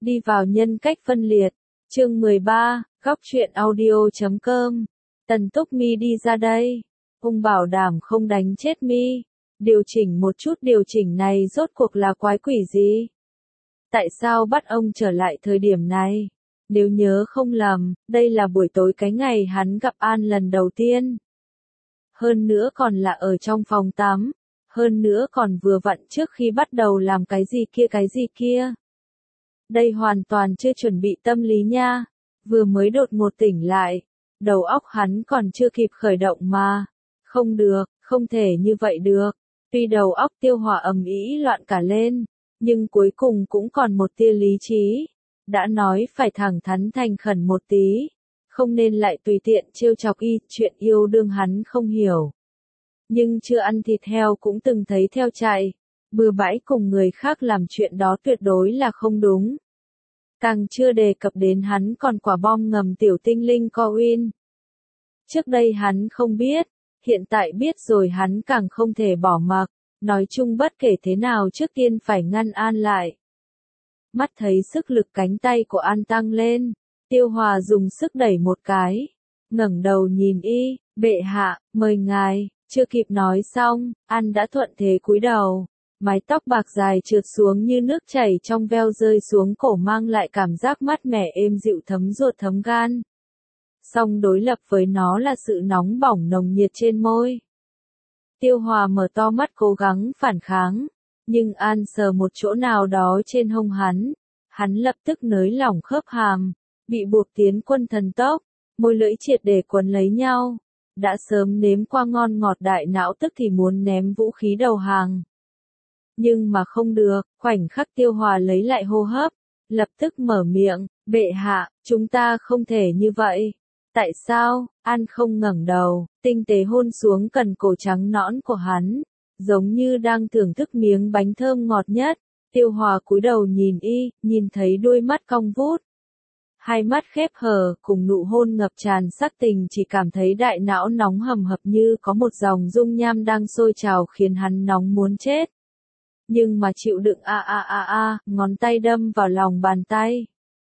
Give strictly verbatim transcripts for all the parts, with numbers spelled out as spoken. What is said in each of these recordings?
Đi vào nhân cách phân liệt. Chương mười ba, góc truyện audio chấm com. Tần Túc Mi đi ra đây. Ông bảo đảm không đánh chết Mi. Điều chỉnh một chút, điều chỉnh này rốt cuộc là quái quỷ gì? Tại sao bắt ông trở lại thời điểm này? Nếu nhớ không lầm, đây là buổi tối cái ngày hắn gặp An lần đầu tiên. Hơn nữa còn là ở trong phòng tắm. Hơn nữa còn vừa vặn trước khi bắt đầu làm cái gì kia cái gì kia. Đây hoàn toàn chưa chuẩn bị tâm lý nha. Vừa mới đột ngột tỉnh lại. Đầu óc hắn còn chưa kịp khởi động mà. Không được, không thể như vậy được. Tuy đầu óc Tiêu Hòa ầm ĩ loạn cả lên. Nhưng cuối cùng cũng còn một tia lý trí. Đã nói phải thẳng thắn thành khẩn một tí. Không nên lại tùy tiện trêu chọc y, chuyện yêu đương hắn không hiểu. Nhưng chưa ăn thịt heo cũng từng thấy theo chạy. Bừa bãi cùng người khác làm chuyện đó tuyệt đối là không đúng. Càng chưa đề cập đến hắn còn quả bom ngầm tiểu tinh linh Coin. Trước đây hắn không biết, hiện tại biết rồi hắn càng không thể bỏ mặc. Nói chung bất kể thế nào trước tiên phải ngăn An lại. Mắt thấy sức lực cánh tay của An tăng lên, Tiêu Hòa dùng sức đẩy một cái. Ngẩng đầu nhìn y, bệ hạ, mời ngài. Chưa kịp nói xong, An đã thuận thế cúi đầu. Mái tóc bạc dài trượt xuống như nước chảy trong veo rơi xuống cổ mang lại cảm giác mát mẻ êm dịu thấm ruột thấm gan. Song đối lập với nó là sự nóng bỏng nồng nhiệt trên môi. Tiêu Hòa mở to mắt cố gắng phản kháng, nhưng An sờ một chỗ nào đó trên hông hắn. Hắn lập tức nới lỏng khớp hàm, bị buộc tiến quân thần tốc, môi lưỡi triệt để quấn lấy nhau. Đã sớm nếm qua ngon ngọt đại não tức thì muốn ném vũ khí đầu hàng. Nhưng mà không được, khoảnh khắc Tiêu Hòa lấy lại hô hấp, lập tức mở miệng, bệ hạ, chúng ta không thể như vậy. Tại sao? An không ngẩng đầu, tinh tế hôn xuống cần cổ trắng nõn của hắn, giống như đang thưởng thức miếng bánh thơm ngọt nhất. Tiêu Hòa cúi đầu nhìn y, nhìn thấy đôi mắt cong vút. Hai mắt khép hờ, cùng nụ hôn ngập tràn sắc tình chỉ cảm thấy đại não nóng hầm hập như có một dòng dung nham đang sôi trào khiến hắn nóng muốn chết. Nhưng mà chịu đựng a a a a, ngón tay đâm vào lòng bàn tay.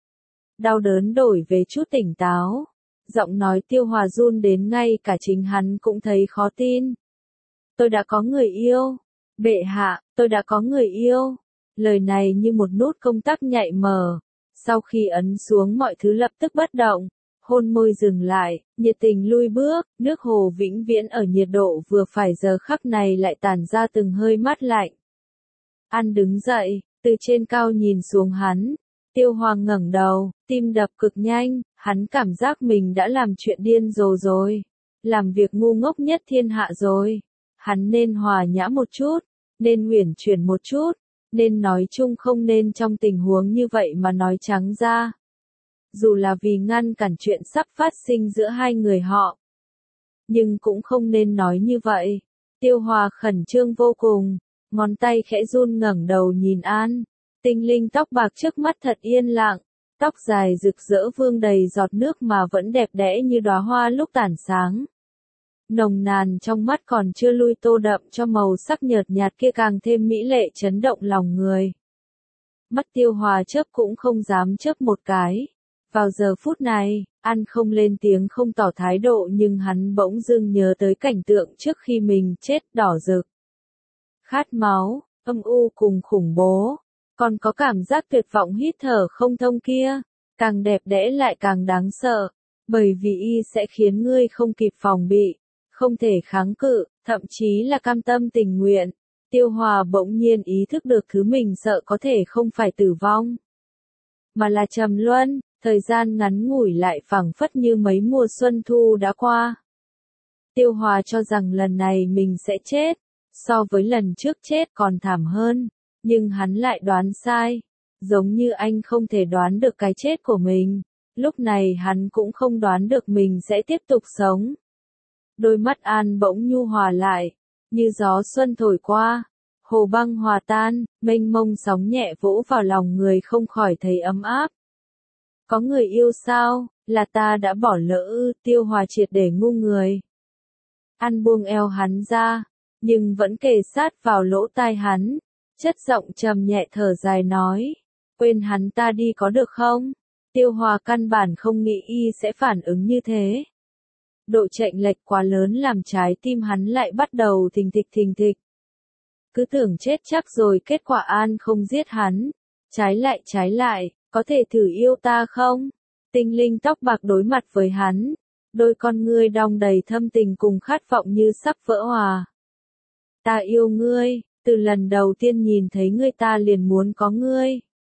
Đau đớn đổi về chút tỉnh táo. Giọng nói Tiêu Hòa run đến ngay cả chính hắn cũng thấy khó tin. Tôi đã có người yêu. Bệ hạ, tôi đã có người yêu. Lời này như một nút công tắc nhạy mở. Sau khi ấn xuống mọi thứ lập tức bất động. Hôn môi dừng lại, nhiệt tình lui bước, nước hồ vĩnh viễn ở nhiệt độ vừa phải giờ khắc này lại tản ra từng hơi mát lạnh. An đứng dậy, từ trên cao nhìn xuống hắn. Tiêu Hòa ngẩng đầu, tim đập cực nhanh, hắn cảm giác mình đã làm chuyện điên rồ rồi. Làm việc ngu ngốc nhất thiên hạ rồi. Hắn nên hòa nhã một chút, nên uyển chuyển một chút, nên nói chung không nên trong tình huống như vậy mà nói trắng ra. Dù là vì ngăn cản chuyện sắp phát sinh giữa hai người họ. Nhưng cũng không nên nói như vậy. Tiêu Hòa khẩn trương vô cùng, ngón tay khẽ run ngẩng đầu nhìn An. Tinh linh tóc bạc trước mắt thật yên lặng, tóc dài rực rỡ vương đầy giọt nước mà vẫn đẹp đẽ như đóa hoa lúc tản sáng. Nồng nàn trong mắt còn chưa lui tô đậm cho màu sắc nhợt nhạt kia càng thêm mỹ lệ chấn động lòng người. Mắt Tiêu Hòa chớp cũng không dám chớp một cái. Vào giờ phút này, An không lên tiếng không tỏ thái độ nhưng hắn bỗng dưng nhớ tới cảnh tượng trước khi mình chết đỏ rực. Khát máu, âm u cùng khủng bố. Còn có cảm giác tuyệt vọng hít thở không thông kia, càng đẹp đẽ lại càng đáng sợ, bởi vì y sẽ khiến ngươi không kịp phòng bị, không thể kháng cự, thậm chí là cam tâm tình nguyện. Tiêu Hòa bỗng nhiên ý thức được thứ mình sợ có thể không phải tử vong, mà là trầm luân, thời gian ngắn ngủi lại phảng phất như mấy mùa xuân thu đã qua. Tiêu Hòa cho rằng lần này mình sẽ chết, so với lần trước chết còn thảm hơn. Nhưng hắn lại đoán sai, giống như anh không thể đoán được cái chết của mình, lúc này hắn cũng không đoán được mình sẽ tiếp tục sống. Đôi mắt An bỗng nhu hòa lại, như gió xuân thổi qua, hồ băng hòa tan, mênh mông sóng nhẹ vỗ vào lòng người không khỏi thấy ấm áp. Có người yêu sao, là ta đã bỏ lỡ ư? Tiêu Hòa triệt để ngu người. An buông eo hắn ra, nhưng vẫn kề sát vào lỗ tai hắn. Chất giọng trầm nhẹ thở dài nói, quên hắn ta đi có được không? Tiêu Hòa căn bản không nghĩ y sẽ phản ứng như thế. Độ chệch lệch quá lớn làm trái tim hắn lại bắt đầu thình thịch thình thịch. Cứ tưởng chết chắc rồi, kết quả An không giết hắn. Trái lại trái lại, có thể thử yêu ta không? Tinh linh tóc bạc đối mặt với hắn. Đôi con ngươi đong đầy thâm tình cùng khát vọng như sắp vỡ hòa. Ta yêu ngươi, từ lần đầu tiên nhìn thấy ngươi ta liền muốn có ngươi.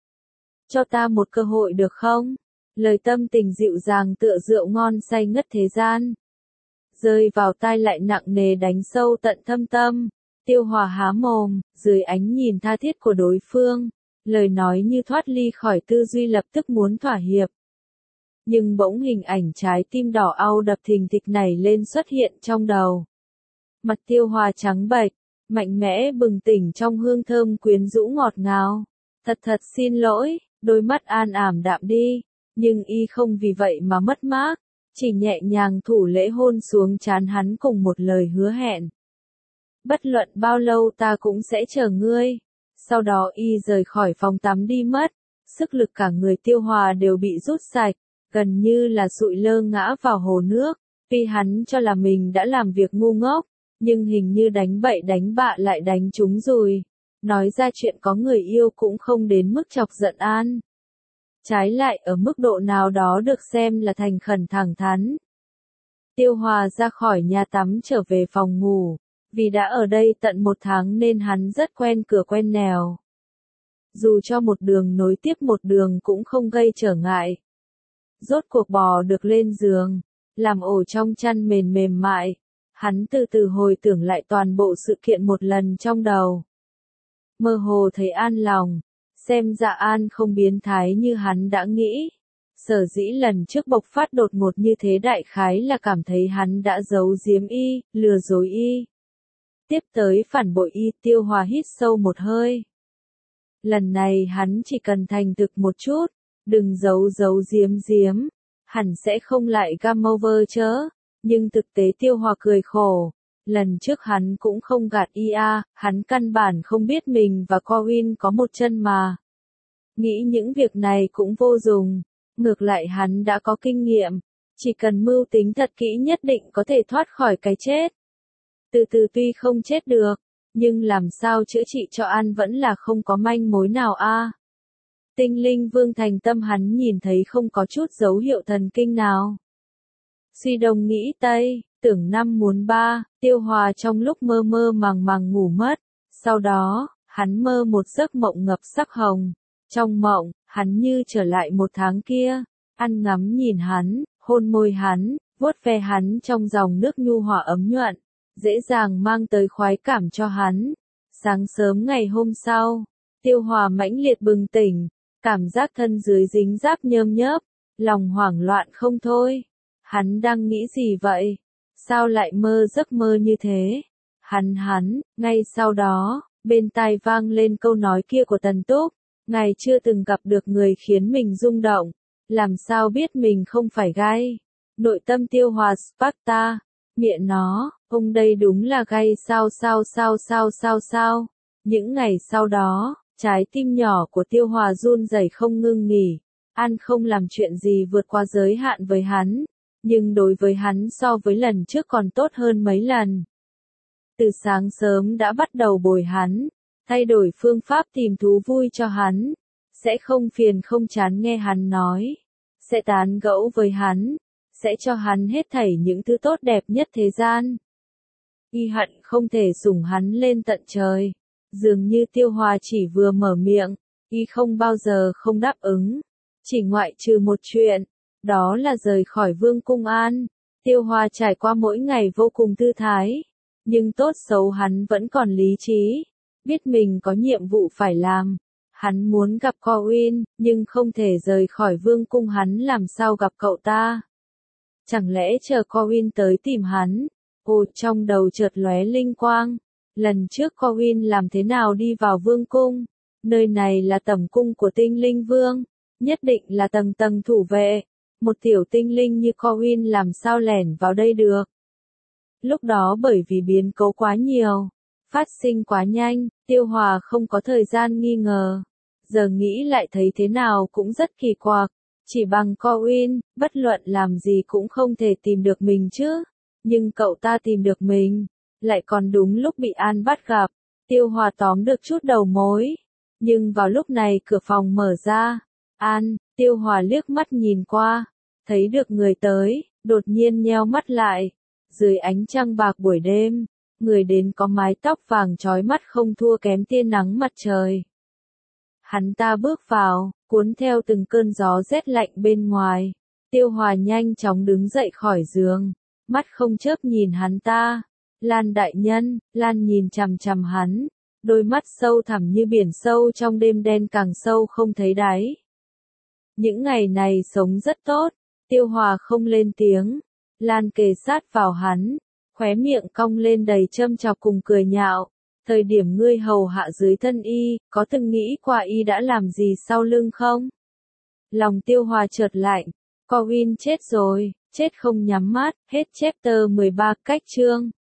Cho ta một cơ hội được không? Lời tâm tình dịu dàng tựa rượu ngon say ngất thế gian. Rơi vào tai lại nặng nề đánh sâu tận thâm tâm. Tiêu Hòa há mồm, dưới ánh nhìn tha thiết của đối phương. Lời nói như thoát ly khỏi tư duy lập tức muốn thỏa hiệp. Nhưng bỗng hình ảnh trái tim đỏ au đập thình thịch nảy lên xuất hiện trong đầu. Mặt Tiêu Hòa trắng bệch, mạnh mẽ bừng tỉnh trong hương thơm quyến rũ ngọt ngào. Thật thật xin lỗi, đôi mắt An ảm đạm đi, nhưng y không vì vậy mà mất mát, chỉ nhẹ nhàng thủ lễ hôn xuống trán hắn cùng một lời hứa hẹn. Bất luận bao lâu ta cũng sẽ chờ ngươi. Sau đó y rời khỏi phòng tắm đi mất, sức lực cả người Tiêu Hòa đều bị rút sạch, gần như là sụi lơ ngã vào hồ nước, vì hắn cho là mình đã làm việc ngu ngốc, nhưng hình như đánh bậy đánh bạ lại đánh trúng rồi. Nói ra chuyện có người yêu cũng không đến mức chọc giận An. Trái lại ở mức độ nào đó được xem là thành khẩn thẳng thắn. Tiêu Hòa ra khỏi nhà tắm trở về phòng ngủ. Vì đã ở đây tận một tháng nên hắn rất quen cửa quen nẻo. Dù cho một đường nối tiếp một đường cũng không gây trở ngại. Rốt cuộc bò được lên giường, làm ổ trong chăn mềm mềm mại. Hắn từ từ hồi tưởng lại toàn bộ sự kiện một lần trong đầu. Mơ hồ thấy an lòng, xem ra An không biến thái như hắn đã nghĩ. Sở dĩ lần trước bộc phát đột ngột như thế đại khái là cảm thấy hắn đã giấu giếm y, lừa dối y. Tiếp tới phản bội y. Tiêu Hòa hít sâu một hơi. Lần này hắn chỉ cần thành thực một chút, đừng giấu giấu giếm giếm, hẳn sẽ không lại game over chớ. Nhưng thực tế Tiêu Hòa cười khổ. Lần trước hắn cũng không gạt y a, hắn căn bản không biết mình và Corwin có một chân mà. Nghĩ những việc này cũng vô dụng, ngược lại hắn đã có kinh nghiệm, chỉ cần mưu tính thật kỹ nhất định có thể thoát khỏi cái chết. Từ từ tuy không chết được, nhưng làm sao chữa trị cho An vẫn là không có manh mối nào a. Tinh linh vương thành tâm hắn nhìn thấy không có chút dấu hiệu thần kinh nào. Suy đông nghĩ tây, tưởng năm muốn ba, Tiêu Hòa trong lúc mơ mơ màng màng ngủ mất. Sau đó, hắn mơ một giấc mộng ngập sắc hồng. Trong mộng, hắn như trở lại một tháng kia, ăn ngắm nhìn hắn, hôn môi hắn, vuốt ve hắn trong dòng nước nhu hòa ấm nhuận, dễ dàng mang tới khoái cảm cho hắn. Sáng sớm ngày hôm sau, Tiêu Hòa mãnh liệt bừng tỉnh, cảm giác thân dưới dính giáp nhơm nhớp, lòng hoảng loạn không thôi. Hắn đang nghĩ gì vậy? Sao lại mơ giấc mơ như thế? Hắn hắn, ngay sau đó, bên tai vang lên câu nói kia của Tần Túc. Ngài chưa từng gặp được người khiến mình rung động, làm sao biết mình không phải gay. Nội tâm Tiêu Hòa Sparta, miệng nó, ông đây đúng là gay sao sao sao sao sao sao. Những ngày sau đó, trái tim nhỏ của Tiêu Hòa run rẩy không ngưng nghỉ. An không làm chuyện gì vượt qua giới hạn với hắn, nhưng đối với hắn so với lần trước còn tốt hơn mấy lần. Từ sáng sớm đã bắt đầu bồi hắn, thay đổi phương pháp tìm thú vui cho hắn, sẽ không phiền không chán nghe hắn nói, sẽ tán gẫu với hắn, sẽ cho hắn hết thảy những thứ tốt đẹp nhất thế gian. Y hận không thể sủng hắn lên tận trời, dường như Tiêu Hòa chỉ vừa mở miệng, y không bao giờ không đáp ứng, chỉ ngoại trừ một chuyện, đó là rời khỏi Vương Cung An. Tiêu Hòa trải qua mỗi ngày vô cùng thư thái, nhưng tốt xấu hắn vẫn còn lý trí. Biết mình có nhiệm vụ phải làm. Hắn muốn gặp Corwin, nhưng không thể rời khỏi vương cung, hắn làm sao gặp cậu ta. Chẳng lẽ chờ Corwin tới tìm hắn? Ồ, trong đầu chợt lóe linh quang. Lần trước Corwin làm thế nào đi vào vương cung? Nơi này là tẩm cung của tinh linh vương. Nhất định là tầng tầng thủ vệ. Một tiểu tinh linh như Corwin làm sao lẻn vào đây được? Lúc đó bởi vì biến cố quá nhiều, phát sinh quá nhanh, Tiêu Hòa không có thời gian nghi ngờ. giờ nghĩ lại thấy thế nào cũng rất kỳ quặc. Chỉ bằng Coin, bất luận làm gì cũng không thể tìm được mình chứ. Nhưng cậu ta tìm được mình, lại còn đúng lúc bị An bắt gặp. Tiêu Hòa tóm được chút đầu mối. Nhưng vào lúc này cửa phòng mở ra. An, Tiêu Hòa liếc mắt nhìn qua, thấy được người tới, đột nhiên nheo mắt lại. Dưới ánh trăng bạc buổi đêm, người đến có mái tóc vàng chói mắt không thua kém tia nắng mặt trời. Hắn ta bước vào, cuốn theo từng cơn gió rét lạnh bên ngoài. Tiêu Hòa nhanh chóng đứng dậy khỏi giường, mắt không chớp nhìn hắn ta. Lan đại nhân, Lan nhìn chằm chằm hắn, đôi mắt sâu thẳm như biển sâu trong đêm đen càng sâu không thấy đáy. Những ngày này sống rất tốt, Tiêu Hòa không lên tiếng. Lan kề sát vào hắn, khóe miệng cong lên đầy châm chọc cùng cười nhạo. Thời điểm ngươi hầu hạ dưới thân y, có từng nghĩ qua y đã làm gì sau lưng không? Lòng Tiêu Hòa chợt lạnh, Coin chết rồi, chết không nhắm mắt, hết chapter mười ba cách chương.